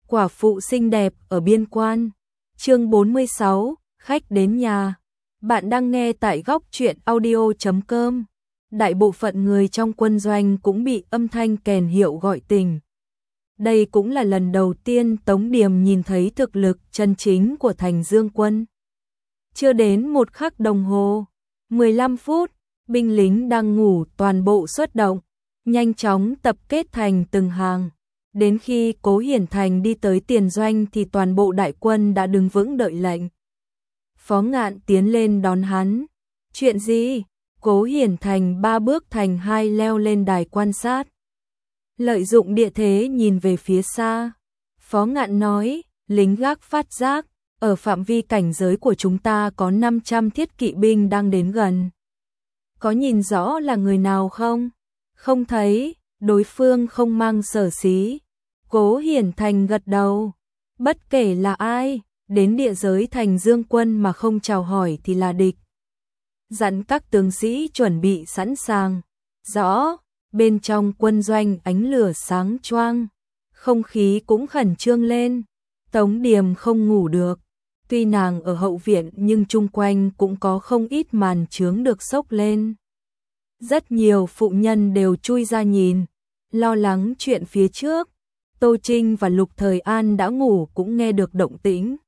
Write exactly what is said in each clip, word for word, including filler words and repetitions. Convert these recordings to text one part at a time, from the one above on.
Quả phụ xinh đẹp ở biên quan. Chương bốn mươi sáu, khách đến nhà. Bạn đang nghe tại góc truyện audio chấm com. Đại bộ phận người trong quân doanh cũng bị âm thanh kèn hiệu gọi tỉnh. Đây cũng là lần đầu tiên Tống Điềm nhìn thấy thực lực chân chính của Thành Dương quân. Chưa đến một khắc đồng hồ, mười lăm phút, binh lính đang ngủ toàn bộ xuất động, nhanh chóng tập kết thành từng hàng. Đến khi Cố Hiển Thành đi tới tiền doanh thì toàn bộ đại quân đã đứng vững đợi lệnh. Phó Ngạn tiến lên đón hắn. Chuyện gì? Cố Hiển Thành ba bước thành hai leo lên đài quan sát. Lợi dụng địa thế nhìn về phía xa. Phó Ngạn nói, lính gác phát giác, ở phạm vi cảnh giới của chúng ta có năm trăm thiết kỵ binh đang đến gần. Có nhìn rõ là người nào không? Không thấy, đối phương không mang sở xí. Cố Hiển Thành gật đầu. Bất kể là ai, đến địa giới Thành Dương quân mà không chào hỏi thì là địch. Dặn các tướng sĩ chuẩn bị sẵn sàng. Rõ, bên trong quân doanh ánh lửa sáng choang, không khí cũng khẩn trương lên. Tống Điềm không ngủ được. Tuy nàng ở hậu viện nhưng chung quanh cũng có không ít màn chướng được xốc lên. Rất nhiều phụ nhân đều chui ra nhìn, lo lắng chuyện phía trước. Tô Trinh và Lục Thời An đã ngủ cũng nghe được động tĩnh.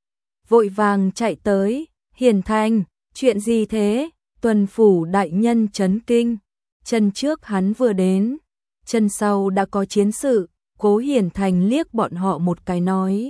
Vội vàng chạy tới, Hiển Thành, chuyện gì thế? Tuần phủ đại nhân chấn kinh. Chân trước hắn vừa đến, chân sau đã có chiến sự. Cố Hiển Thành liếc bọn họ một cái nói.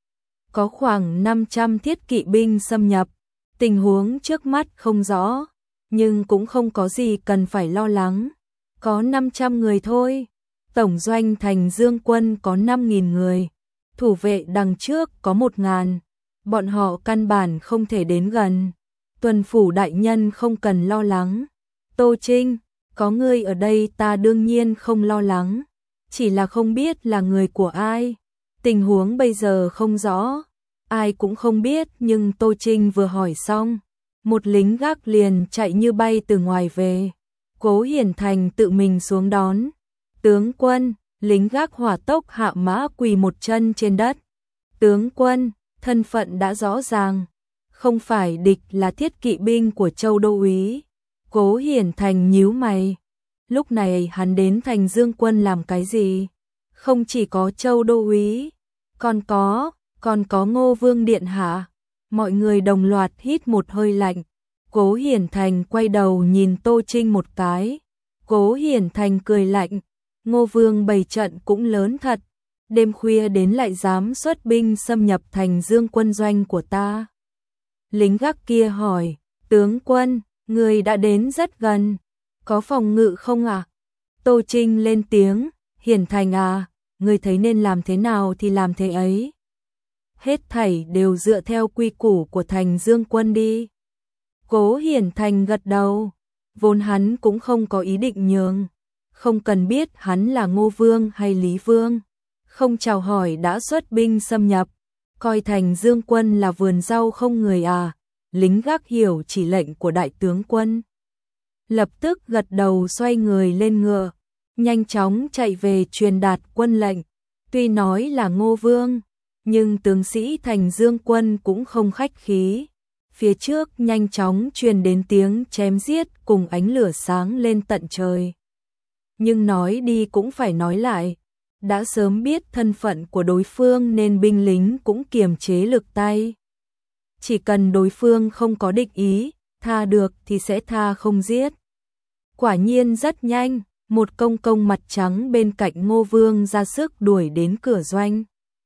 Có khoảng năm trăm thiết kỵ binh xâm nhập, tình huống trước mắt không rõ, nhưng cũng không có gì cần phải lo lắng. Có năm trăm người thôi. Tổng doanh Thành Dương quân có năm nghìn người, thủ vệ đằng trước có một ngàn, bọn họ căn bản không thể đến gần. Tuần phủ đại nhân không cần lo lắng. Tô Trinh, có ngươi ở đây ta đương nhiên không lo lắng, chỉ là không biết là người của ai. Tình huống bây giờ không rõ, ai cũng không biết, nhưng Tô Trinh vừa hỏi xong, một lính gác liền chạy như bay từ ngoài về. Cố Hiển Thành tự mình xuống đón. Tướng quân, lính gác hỏa tốc hạ mã quỳ một chân trên đất. Tướng quân, thân phận đã rõ ràng, không phải địch là thiết kỵ binh của Châu Đô úy. Cố Hiển Thành nhíu mày. Lúc này hắn đến Thành Dương quân làm cái gì? Không chỉ có Châu Đô úy, còn có, còn có Ngô Vương điện hạ. Mọi người đồng loạt hít một hơi lạnh. Cố Hiển Thành quay đầu nhìn Tô Trinh một cái. Cố Hiển Thành cười lạnh. Ngô Vương bày trận cũng lớn thật, đêm khuya đến lại dám xuất binh xâm nhập Thành Dương quân doanh của ta. Lính gác kia hỏi, tướng quân, người đã đến rất gần, có phòng ngự không ạ? À? Tô Trinh lên tiếng, Hiển Thành à, người thấy nên làm thế nào thì làm thế ấy. Hết thảy đều dựa theo quy củ của Thành Dương quân đi. Cố Hiển Thành gật đầu, vốn hắn cũng không có ý định nhường. Không cần biết hắn là Ngô Vương hay Lý Vương, không chào hỏi đã xuất binh xâm nhập, coi Thành Dương quân là vườn rau không người à. Lính gác hiểu chỉ lệnh của đại tướng quân, lập tức gật đầu xoay người lên ngựa, nhanh chóng chạy về truyền đạt quân lệnh. Tuy nói là Ngô Vương, nhưng tướng sĩ Thành Dương quân cũng không khách khí. Phía trước nhanh chóng truyền đến tiếng chém giết cùng ánh lửa sáng lên tận trời. Nhưng nói đi cũng phải nói lại, đã sớm biết thân phận của đối phương nên binh lính cũng kiềm chế lực tay. Chỉ cần đối phương không có địch ý, tha được thì sẽ tha không giết. Quả nhiên rất nhanh, một công công mặt trắng bên cạnh Ngô Vương ra sức đuổi đến cửa doanh.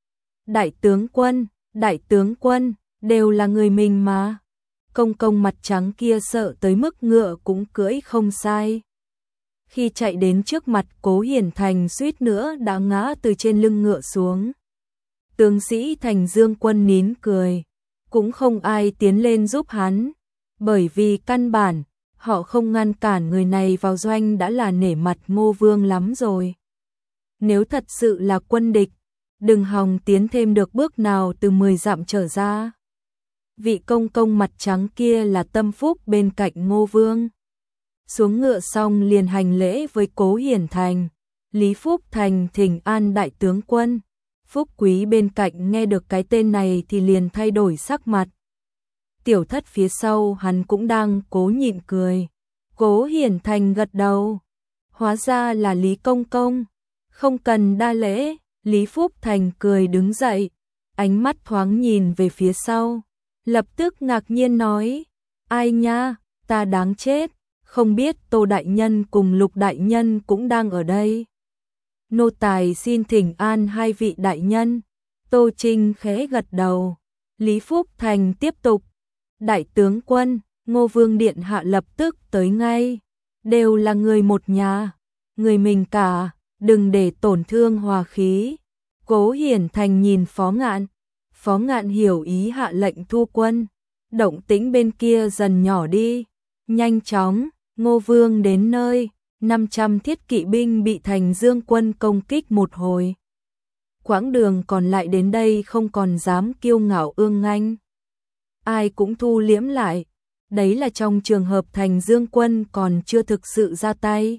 Đại tướng quân, đại tướng quân, đều là người mình mà. Công công mặt trắng kia sợ tới mức ngựa cũng cưỡi không sai. Khi chạy đến trước mặt Cố Hiển Thành suýt nữa đã ngã từ trên lưng ngựa xuống. Tướng sĩ Thành Dương quân nín cười, cũng không ai tiến lên giúp hắn, bởi vì căn bản, họ không ngăn cản người này vào doanh đã là nể mặt Ngô Vương lắm rồi. Nếu thật sự là quân địch, đừng hòng tiến thêm được bước nào từ mười dặm trở ra. Vị công công mặt trắng kia là tâm phúc bên cạnh Ngô Vương. Xuống ngựa xong liền hành lễ với Cố Hiển Thành. Lý Phúc Thành thỉnh an đại tướng quân. Phúc Quý bên cạnh nghe được cái tên này thì liền thay đổi sắc mặt. Tiểu Thất phía sau hắn cũng đang cố nhịn cười. Cố Hiển Thành gật đầu. Hóa ra là Lý Công Công. Không cần đa lễ. Lý Phúc Thành cười đứng dậy. Ánh mắt thoáng nhìn về phía sau. Lập tức ngạc nhiên nói. Ai nha, ta đáng chết. Không biết Tô Đại Nhân cùng Lục Đại Nhân cũng đang ở đây. Nô tài xin thỉnh an hai vị đại nhân. Tô Trinh khẽ gật đầu. Lý Phúc Thành tiếp tục. Đại tướng quân, Ngô Vương Điện Hạ lập tức tới ngay. Đều là người một nhà. Người mình cả, đừng để tổn thương hòa khí. Cố Hiển Thành nhìn Phó Ngạn. Phó Ngạn hiểu ý hạ lệnh thu quân. Động tĩnh bên kia dần nhỏ đi. Nhanh chóng, Ngô Vương đến nơi. năm trăm thiết kỵ binh bị Thành Dương quân công kích một hồi. Quãng đường còn lại đến đây không còn dám kiêu ngạo ương nganh. Ai cũng thu liễm lại. Đấy là trong trường hợp Thành Dương quân còn chưa thực sự ra tay.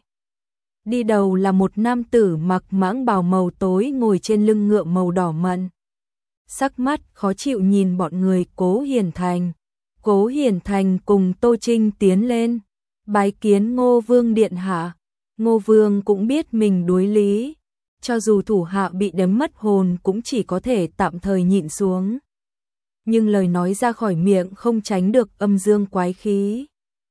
Đi đầu là một nam tử mặc mãng bào màu tối ngồi trên lưng ngựa màu đỏ mận. Sắc mắt khó chịu nhìn bọn người Cố Hiển Thành. Cố Hiển Thành cùng Tô Trinh tiến lên. Bái kiến Ngô Vương Điện Hạ. Ngô Vương cũng biết mình đối lý. Cho dù thủ hạ bị đếm mất hồn cũng chỉ có thể tạm thời nhịn xuống. Nhưng lời nói ra khỏi miệng không tránh được âm dương quái khí.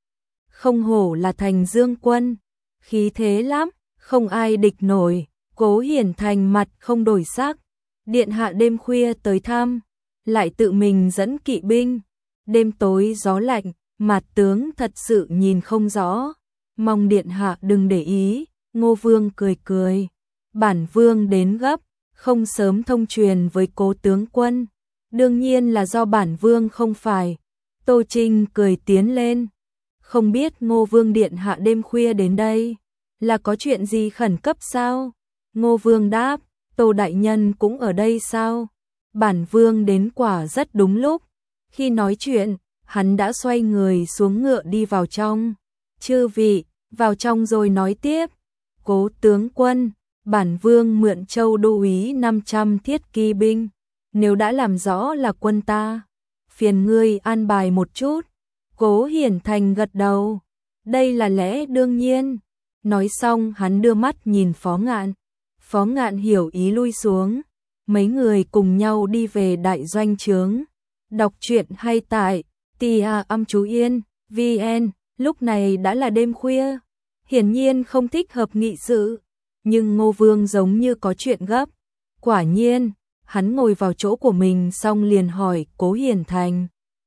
Không hổ là Thành Dương quân. Khí thế lắm, không ai địch nổi. Cố Hiển Thành mặt không đổi sắc. Điện hạ đêm khuya tới thăm. Lại tự mình dẫn kỵ binh. Đêm tối gió lạnh. Mạt tướng thật sự nhìn không rõ. Mong điện hạ đừng để ý. Ngô Vương cười cười. Bản vương đến gấp. Không sớm thông truyền với Cố tướng quân. Đương nhiên là do bản vương không phải. Tô Trinh cười tiến lên. Không biết Ngô Vương điện hạ đêm khuya đến đây. Là có chuyện gì khẩn cấp sao? Ngô Vương đáp. Tô Đại Nhân cũng ở đây sao? Bản vương đến quả rất đúng lúc. Khi nói chuyện, hắn đã xoay người xuống ngựa đi vào trong. Chư vị, vào trong rồi nói tiếp. Cố tướng quân, bản vương mượn Châu Đô úy năm trăm thiết kỵ binh. Nếu đã làm rõ là quân ta, phiền ngươi an bài một chút. Cố Hiển Thành gật đầu. Đây là lẽ đương nhiên. Nói xong hắn đưa mắt nhìn Phó Ngạn. Phó Ngạn hiểu ý lui xuống. Mấy người cùng nhau đi về đại doanh trướng. Đọc truyện hay tại Tia Âm Chú Yên, vê en. Lúc này đã là đêm khuya. Hiển nhiên không thích hợp nghị sự. Nhưng Ngô Vương giống như có chuyện gấp. Quả nhiên, hắn ngồi vào chỗ của mình xong liền hỏi Cố Hiển Thành.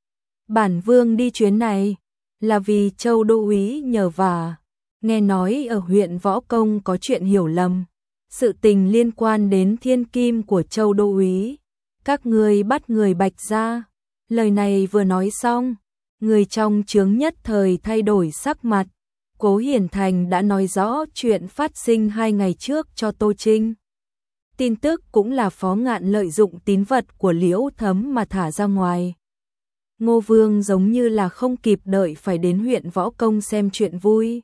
Bản vương đi chuyến này là vì Châu Đô úy nhờ vả. Nghe nói ở huyện Võ Công có chuyện hiểu lầm. Sự tình liên quan đến thiên kim của Châu Đô úy. Các ngươi bắt người Bạch ra. Lời này vừa nói xong, người trong trướng nhất thời thay đổi sắc mặt. Cố Hiển Thành đã nói rõ chuyện phát sinh hai ngày trước cho Tô Trinh. Tin tức cũng là Phó Ngạn lợi dụng tín vật của Liễu Thấm mà thả ra ngoài. Ngô Vương giống như là không kịp đợi phải đến huyện Võ Công xem chuyện vui.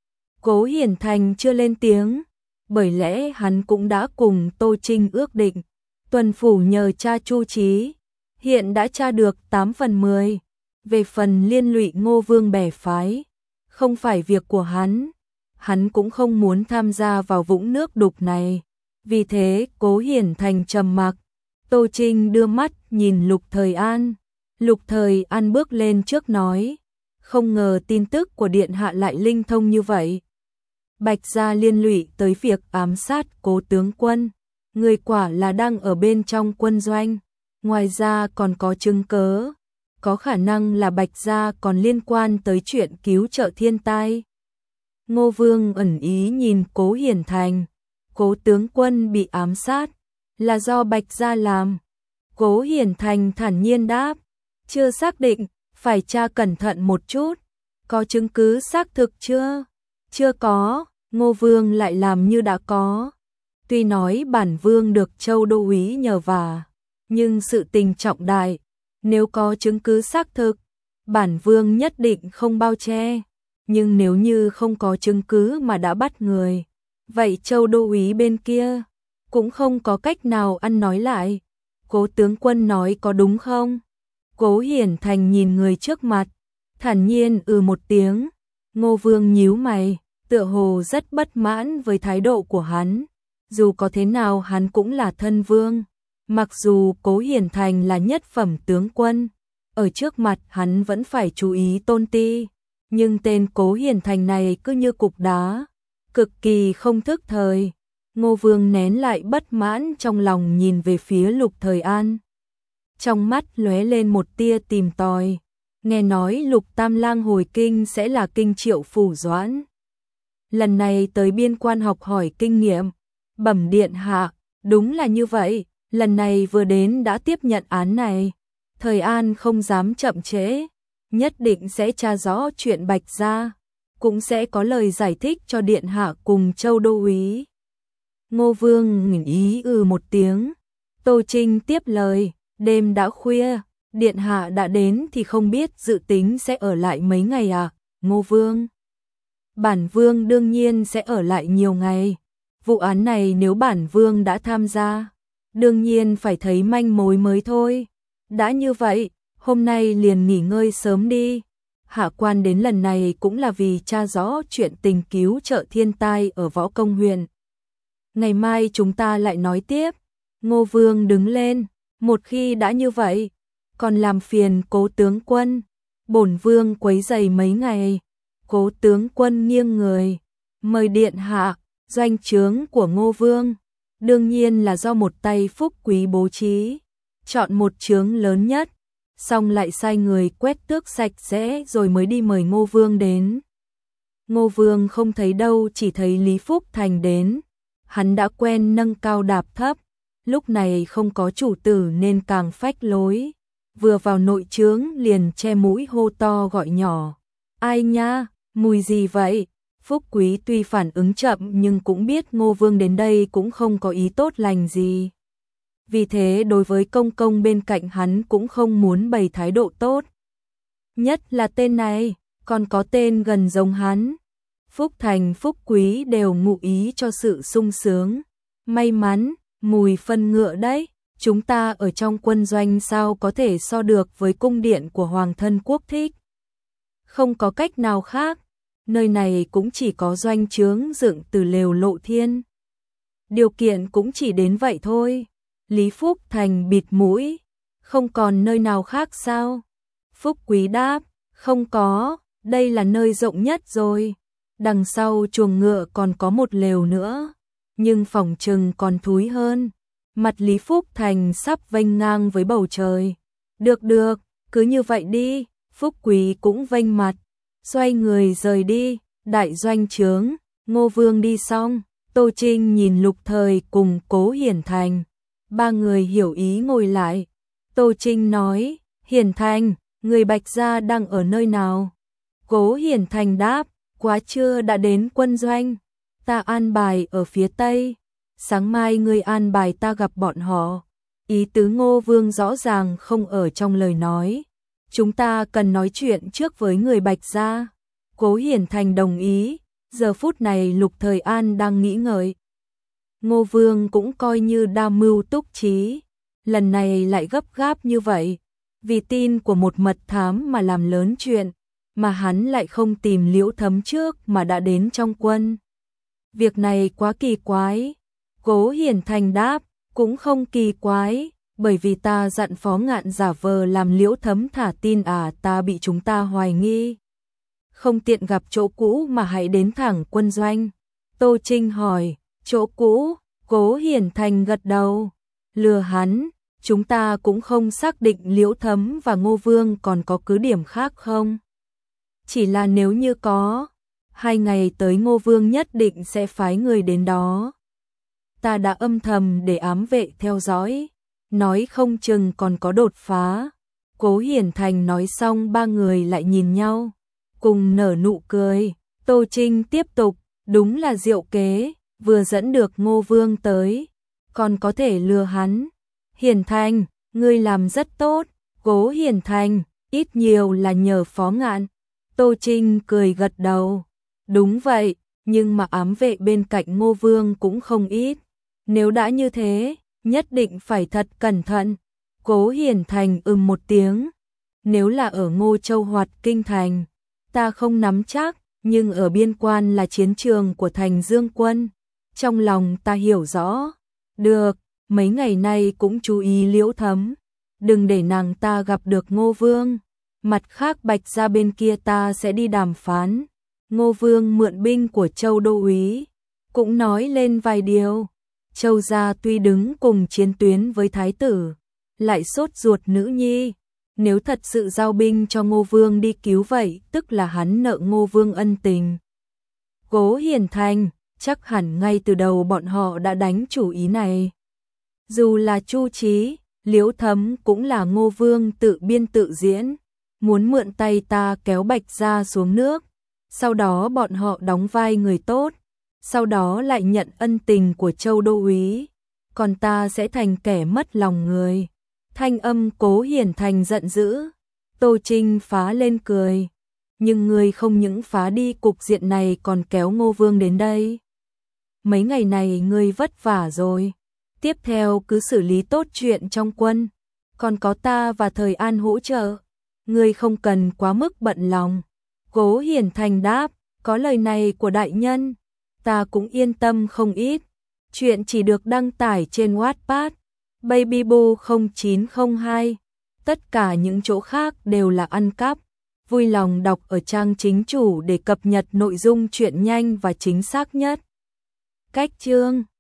Cố Hiển Thành chưa lên tiếng, bởi lẽ hắn cũng đã cùng Tô Trinh ước định. Tuần phủ nhờ cha chu trí, hiện đã tra được tám phần mười. Về phần liên lụy Ngô Vương bè phái, không phải việc của hắn. Hắn cũng không muốn tham gia vào vũng nước đục này. Vì thế Cố Hiển Thành trầm mặc. Tô Trinh đưa mắt nhìn Lục Thời An. Lục Thời An bước lên trước nói. Không ngờ tin tức của điện hạ lại linh thông như vậy. Bạch gia liên lụy tới việc ám sát Cố tướng quân. Người quả là đang ở bên trong quân doanh. Ngoài ra còn có chứng cớ. Có khả năng là Bạch gia còn liên quan tới chuyện cứu trợ thiên tai. Ngô Vương ẩn ý nhìn Cố Hiển Thành. Cố tướng quân bị ám sát là do Bạch gia làm. Cố Hiển Thành thản nhiên đáp. Chưa xác định, phải tra cẩn thận một chút. Có chứng cứ xác thực chưa? Chưa có. Ngô Vương lại làm như đã có. Tuy nói bản vương được Châu Đô úy nhờ vả, nhưng sự tình trọng đại. Nếu có chứng cứ xác thực, bản vương nhất định không bao che. Nhưng nếu như không có chứng cứ mà đã bắt người, vậy Châu Đô úy bên kia cũng không có cách nào ăn nói lại. Cố tướng quân nói có đúng không? Cố Hiển Thành nhìn người trước mặt, thản nhiên ừ một tiếng. Ngô Vương nhíu mày, tựa hồ rất bất mãn với thái độ của hắn. Dù có thế nào hắn cũng là thân vương. Mặc dù Cố Hiển Thành là nhất phẩm tướng quân, ở trước mặt hắn vẫn phải chú ý tôn ti. Nhưng tên Cố Hiển Thành này cứ như cục đá, cực kỳ không thức thời. Ngô Vương nén lại bất mãn trong lòng nhìn về phía Lục Thời An. Trong mắt lóe lên một tia tìm tòi. Nghe nói Lục Tam Lang hồi kinh sẽ là kinh triệu phủ doãn. Lần này tới biên quan học hỏi kinh nghiệm. Bẩm điện hạ, đúng là như vậy, lần này vừa đến đã tiếp nhận án này. Thời An không dám chậm trễ, nhất định sẽ tra rõ chuyện Bạch Gia, cũng sẽ có lời giải thích cho điện hạ cùng Châu đô úy. Ngô Vương nghỉ ý ừ một tiếng. Tô Trinh tiếp lời, đêm đã khuya, điện hạ đã đến thì không biết dự tính sẽ ở lại mấy ngày à? Ngô Vương, bản vương đương nhiên sẽ ở lại nhiều ngày. Vụ án này nếu bản vương đã tham gia, đương nhiên phải thấy manh mối mới thôi. Đã như vậy, hôm nay liền nghỉ ngơi sớm đi. Hạ quan đến lần này cũng là vì tra rõ chuyện tình cứu trợ thiên tai ở Võ Công huyện. Ngày mai chúng ta lại nói tiếp. Ngô Vương đứng lên, một khi đã như vậy, còn làm phiền Cố tướng quân, bổn vương quấy rầy mấy ngày. Cố tướng quân nghiêng người, mời điện hạ. Doanh trướng của Ngô Vương, đương nhiên là do một tay Phúc Quý bố trí, chọn một trướng lớn nhất, xong lại sai người quét tước sạch sẽ rồi mới đi mời Ngô Vương đến. Ngô Vương không thấy đâu, chỉ thấy Lý Phúc Thành đến. Hắn đã quen nâng cao đạp thấp, lúc này không có chủ tử nên càng phách lối. Vừa vào nội trướng liền che mũi hô to gọi nhỏ. Ai nha, mùi gì vậy? Phúc Quý tuy phản ứng chậm nhưng cũng biết Ngô Vương đến đây cũng không có ý tốt lành gì. Vì thế đối với công công bên cạnh hắn cũng không muốn bày thái độ tốt. Nhất là tên này, còn có tên gần giống hắn. Phúc Thành Phúc Quý đều ngụ ý cho sự sung sướng. May mắn, mùi phân ngựa đấy, chúng ta ở trong quân doanh sao có thể so được với cung điện của Hoàng thân quốc thích. Không có cách nào khác. Nơi này cũng chỉ có doanh trướng dựng từ lều lộ thiên. Điều kiện cũng chỉ đến vậy thôi. Lý Phúc Thành bịt mũi. Không còn nơi nào khác sao? Phúc Quý đáp, không có, đây là nơi rộng nhất rồi. Đằng sau chuồng ngựa còn có một lều nữa, nhưng phòng trừng còn thúi hơn. Mặt Lý Phúc Thành sắp vênh ngang với bầu trời. Được được, cứ như vậy đi. Phúc Quý cũng vênh mặt, xoay người rời đi. Đại doanh trướng, Ngô Vương đi xong, Tô Trinh nhìn Lục Thời cùng Cố Hiển Thành. Ba người hiểu ý ngồi lại. Tô Trinh nói, Hiển Thành, người Bạch Gia đang ở nơi nào? Cố Hiển Thành đáp, quá trưa đã đến quân doanh. Ta an bài ở phía Tây. Sáng mai ngươi an bài ta gặp bọn họ. Ý tứ Ngô Vương rõ ràng không ở trong lời nói. Chúng ta cần nói chuyện trước với người Bạch Gia. Cố Hiển Thành đồng ý. Giờ phút này Lục Thời An đang nghĩ ngợi. Ngô Vương cũng coi như đa mưu túc trí. Lần này lại gấp gáp như vậy. Vì tin của một mật thám mà làm lớn chuyện. Mà hắn lại không tìm Liễu Thấm trước mà đã đến trong quân. Việc này quá kỳ quái. Cố Hiển Thành đáp, cũng không kỳ quái. Bởi vì ta dặn Phó Ngạn giả vờ làm Liễu Thấm thả tin à ta bị chúng ta hoài nghi. Không tiện gặp chỗ cũ mà hãy đến thẳng quân doanh. Tô Trinh hỏi, chỗ cũ? Cố Hiển Thành gật đầu. Lừa hắn, chúng ta cũng không xác định Liễu Thấm và Ngô Vương còn có cứ điểm khác không? Chỉ là nếu như có, hai ngày tới Ngô Vương nhất định sẽ phái người đến đó. Ta đã âm thầm để ám vệ theo dõi, nói không chừng còn có đột phá. Cố Hiển Thành nói xong ba người lại nhìn nhau, cùng nở nụ cười. Tô Trinh tiếp tục, đúng là diệu kế, vừa dẫn được Ngô Vương tới, còn có thể lừa hắn. Hiển Thành, ngươi làm rất tốt. Cố Hiển Thành, ít nhiều là nhờ Phó Ngạn. Tô Trinh cười gật đầu. Đúng vậy, nhưng mà ám vệ bên cạnh Ngô Vương cũng không ít. Nếu đã như thế, nhất định phải thật cẩn thận. Cố Hiển Thành ừm một tiếng. Nếu là ở Ngô Châu hoặc Kinh Thành, ta không nắm chắc, nhưng ở biên quan là chiến trường của Thành Dương quân. Trong lòng ta hiểu rõ. Được, mấy ngày nay cũng chú ý Liễu Thấm. Đừng để nàng ta gặp được Ngô Vương. Mặt khác Bạch gia bên kia ta sẽ đi đàm phán. Ngô Vương mượn binh của Châu Đô úy, cũng nói lên vài điều. Châu gia tuy đứng cùng chiến tuyến với thái tử, lại sốt ruột nữ nhi. Nếu thật sự giao binh cho Ngô Vương đi cứu vậy, tức là hắn nợ Ngô Vương ân tình. Cố Hiển Thành, chắc hẳn ngay từ đầu bọn họ đã đánh chủ ý này. Dù là Chu Chí, Liễu Thấm cũng là Ngô Vương tự biên tự diễn, muốn mượn tay ta kéo Bạch gia xuống nước. Sau đó bọn họ đóng vai người tốt, sau đó lại nhận ân tình của Châu Đô úy, còn ta sẽ thành kẻ mất lòng người. Thanh âm Cố Hiển Thành giận dữ. Tô Trinh phá lên cười. Nhưng ngươi không những phá đi cục diện này còn kéo Ngô Vương đến đây. Mấy ngày này ngươi vất vả rồi. Tiếp theo cứ xử lý tốt chuyện trong quân. Còn có ta và Thời An hỗ trợ. Ngươi không cần quá mức bận lòng. Cố Hiển Thành đáp, có lời này của đại nhân, ta cũng yên tâm không ít. Chuyện chỉ được đăng tải trên Wattpad, Babyboo không chín không hai. Tất cả những chỗ khác đều là ăn cắp. Vui lòng đọc ở trang chính chủ để cập nhật nội dung truyện nhanh và chính xác nhất. Cách chương